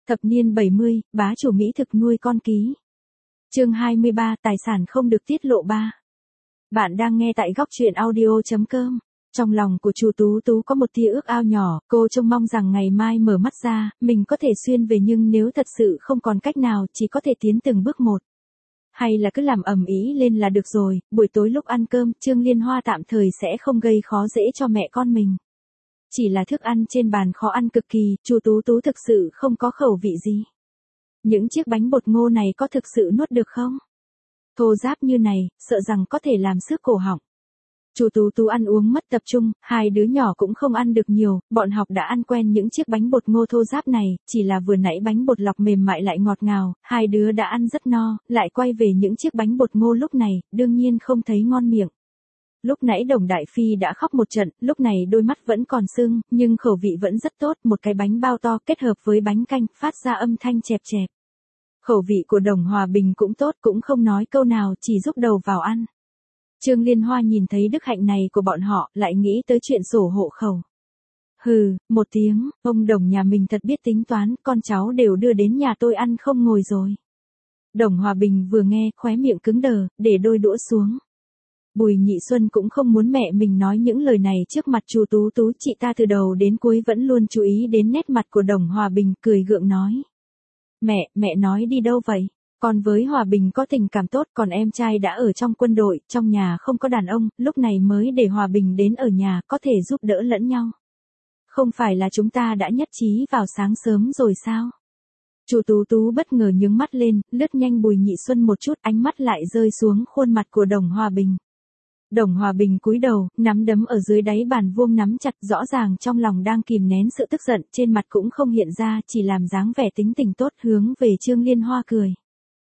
Thập niên 70, bá chủ Mỹ thực nuôi con ký. Chương 23, tài sản không được tiết lộ 3. Bạn đang nghe tại góc truyện audio.com. Trong lòng của Chu Tú Tú có một tia ước ao nhỏ, cô trông mong rằng ngày mai mở mắt ra, mình có thể xuyên về, nhưng nếu thật sự không còn cách nào, chỉ có thể tiến từng bước một. Hay là cứ làm ầm ĩ lên là được rồi, buổi tối lúc ăn cơm, Trương Liên Hoa tạm thời sẽ không gây khó dễ cho mẹ con mình. Chỉ là thức ăn trên bàn khó ăn cực kỳ, Chu Tú Tú thực sự không có khẩu vị gì. Những chiếc bánh bột ngô này có thực sự nuốt được không? Thô ráp như này, sợ rằng có thể làm xước cổ họng. Chu Tú Tú ăn uống mất tập trung, hai đứa nhỏ cũng không ăn được nhiều, bọn học đã ăn quen những chiếc bánh bột ngô thô ráp này, chỉ là vừa nãy bánh bột lọc mềm mại lại ngọt ngào, hai đứa đã ăn rất no, lại quay về những chiếc bánh bột ngô lúc này, đương nhiên không thấy ngon miệng. Lúc nãy Đồng Đại Phi đã khóc một trận, lúc này đôi mắt vẫn còn sưng, nhưng khẩu vị vẫn rất tốt, một cái bánh bao to kết hợp với bánh canh, phát ra âm thanh chẹp chẹp. Khẩu vị của Đồng Hòa Bình cũng tốt, cũng không nói câu nào, chỉ rúc đầu vào ăn. Trương Liên Hoa nhìn thấy đức hạnh này của bọn họ, lại nghĩ tới chuyện sổ hộ khẩu. Hừ, một tiếng, ông Đồng nhà mình thật biết tính toán, con cháu đều đưa đến nhà tôi ăn không ngồi rồi. Đồng Hòa Bình vừa nghe, khóe miệng cứng đờ, để đôi đũa xuống. Bùi Nhị Xuân cũng không muốn mẹ mình nói những lời này trước mặt Chu Tú Tú, chị ta từ đầu đến cuối vẫn luôn chú ý đến nét mặt của Đồng Hòa Bình, cười gượng nói. Mẹ nói đi đâu vậy? Con với Hòa Bình có tình cảm tốt, còn em trai đã ở trong quân đội, trong nhà không có đàn ông, lúc này mới để Hòa Bình đến ở nhà, có thể giúp đỡ lẫn nhau. Không phải là chúng ta đã nhất trí vào sáng sớm rồi sao? Chu Tú Tú bất ngờ nhướng mắt lên, lướt nhanh Bùi Nhị Xuân một chút, ánh mắt lại rơi xuống khuôn mặt của Đồng Hòa Bình. Đồng Hòa Bình cúi đầu, nắm đấm ở dưới đáy bàn vuông nắm chặt, rõ ràng trong lòng đang kìm nén sự tức giận, trên mặt cũng không hiện ra, chỉ làm dáng vẻ tính tình tốt, hướng về Trương Liên Hoa cười.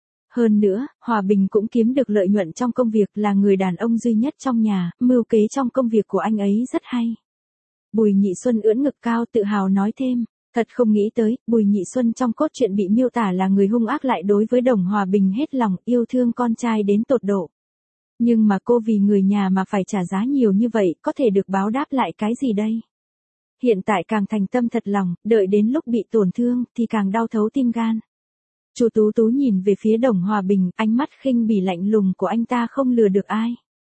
Hơn nữa, Hòa Bình cũng kiếm được lợi nhuận trong công việc, là người đàn ông duy nhất trong nhà, mưu kế trong công việc của anh ấy rất hay. Bùi Nhị Xuân ưỡn ngực cao tự hào nói thêm, thật không nghĩ tới, Bùi Nhị Xuân trong cốt truyện bị miêu tả là người hung ác, lại đối với Đồng Hòa Bình hết lòng, yêu thương con trai đến tột độ. Nhưng mà cô vì người nhà mà phải trả giá nhiều như vậy, có thể được báo đáp lại cái gì đây? Hiện tại càng thành tâm thật lòng, đợi đến lúc bị tổn thương, thì càng đau thấu tim gan. Chu Tú Tú nhìn về phía Đồng Hòa Bình, ánh mắt khinh bỉ lạnh lùng của anh ta không lừa được ai.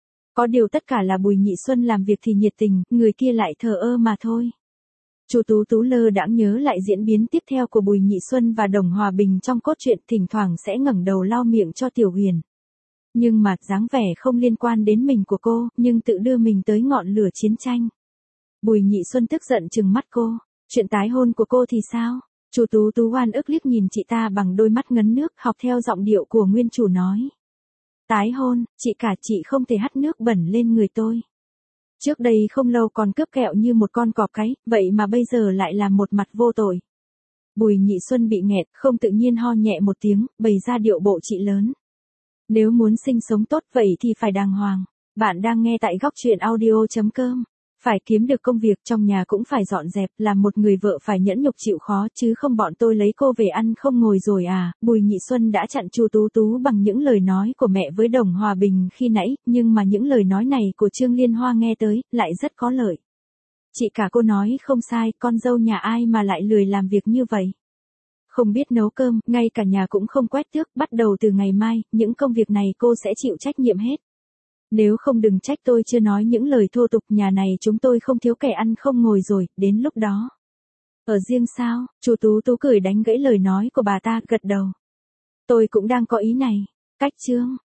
Có điều tất cả là Bùi Nhị Xuân làm việc thì nhiệt tình, người kia lại thờ ơ mà thôi. Chu Tú Tú lơ đãng nhớ lại diễn biến tiếp theo của Bùi Nhị Xuân và Đồng Hòa Bình trong cốt truyện, thỉnh thoảng sẽ ngẩng đầu lau miệng cho Tiểu Huyền. Nhưng mà dáng vẻ không liên quan đến mình của cô, nhưng tự đưa mình tới ngọn lửa chiến tranh. Bùi Nhị Xuân tức giận trừng mắt cô, chuyện tái hôn của cô thì sao? Chu Tú Tú oan ức liếc nhìn chị ta bằng đôi mắt ngấn nước, học theo giọng điệu của nguyên chủ nói. Tái hôn, chị không thể hắt nước bẩn lên người tôi. Trước đây không lâu còn cướp kẹo như một con cọp cái, vậy mà bây giờ lại làm một mặt vô tội. Bùi Nhị Xuân bị nghẹt, không tự nhiên ho nhẹ một tiếng, bày ra điệu bộ chị lớn. Nếu muốn sinh sống tốt vậy thì phải đàng hoàng. Bạn đang nghe tại góc truyện audio.com. Phải kiếm được công việc, trong nhà cũng phải dọn dẹp, làm một người vợ phải nhẫn nhục chịu khó, chứ không bọn tôi lấy cô về ăn không ngồi rồi à. Bùi Nhị Xuân đã chặn Chu Tú Tú bằng những lời nói của mẹ với Đồng Hòa Bình khi nãy, nhưng mà những lời nói này của Trương Liên Hoa nghe tới, lại rất có lợi. Chị cả cô nói không sai, con dâu nhà ai mà lại lười làm việc như vậy. Không biết nấu cơm, ngay cả nhà cũng không quét tước, bắt đầu từ ngày mai, những công việc này cô sẽ chịu trách nhiệm hết. Nếu không đừng trách tôi chưa nói những lời thô tục, nhà này chúng tôi không thiếu kẻ ăn không ngồi rồi, đến lúc đó. Ở riêng sao? Chu Tú Tú cười đánh gãy lời nói của bà ta, gật đầu. Tôi cũng đang có ý này. Cách chương.